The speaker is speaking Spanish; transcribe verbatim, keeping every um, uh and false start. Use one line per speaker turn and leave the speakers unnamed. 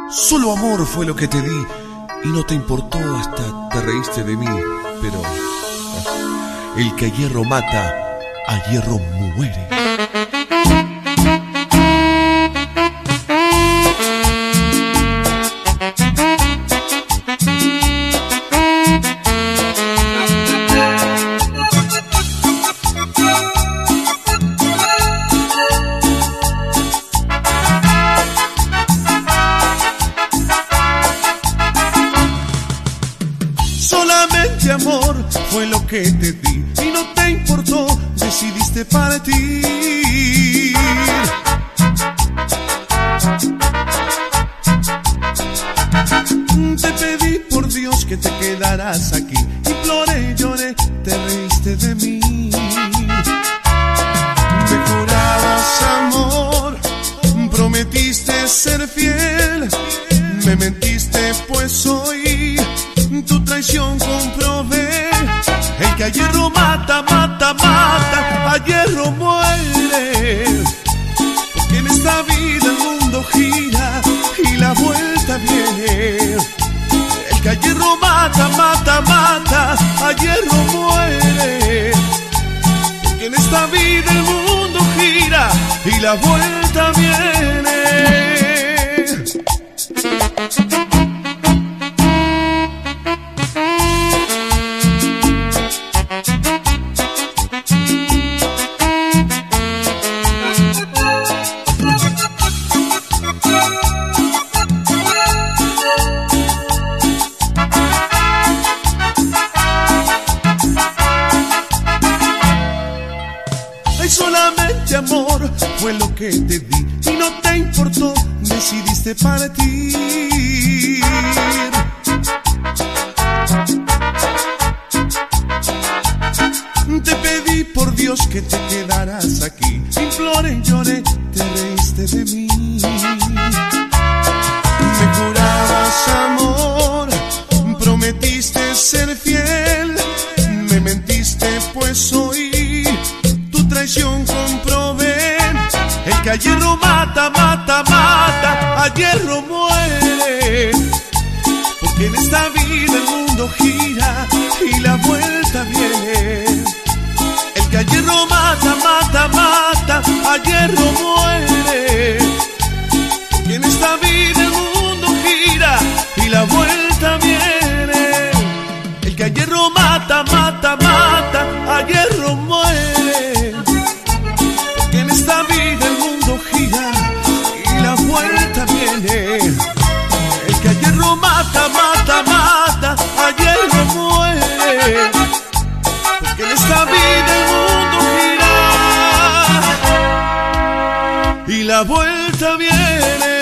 Solo amor fue lo que te di y no te importó, hasta te reíste de mí. Pero el que a hierro mata, a hierro muere.
Solamente amor fue lo que te di y no te importó, decidiste partir. Te pedí por Dios que te quedaras aquí, imploré, lloré, te reíste de mí. Me jurabas amor, prometiste ser fiel, me mentiste pues hoy tu traición comprobé. El que a hierro mata, mata, mata, a hierro muere. Porque en esta vida el mundo gira y la vuelta viene. El que a hierro mata, mata, mata, a hierro muere. Porque en esta vida el mundo gira y la vuelta viene. Solamente amor fue lo que te di y no te importó, decidiste partir. Te pedí por Dios que te quedaras aquí, imploré, lloré, te reíste de mí. Me jurabas amor, prometiste ser fiel, me mentiste pues hoy tu traición comprobé. El que a hierro mata, mata, mata, a hierro muere. Porque en esta vida el mundo gira y la vuelta viene. El que a hierro mata, mata, mata, a hierro muere. Porque en esta vida el mundo gira y la vuelta viene. El que a hierro mata, mata, mata, a hierro muere. Porque en esta vida el mundo gira y la vuelta viene. El que a hierro mata, mata, mata, a hierro muere. Porque en esta vida el mundo gira y la vuelta viene.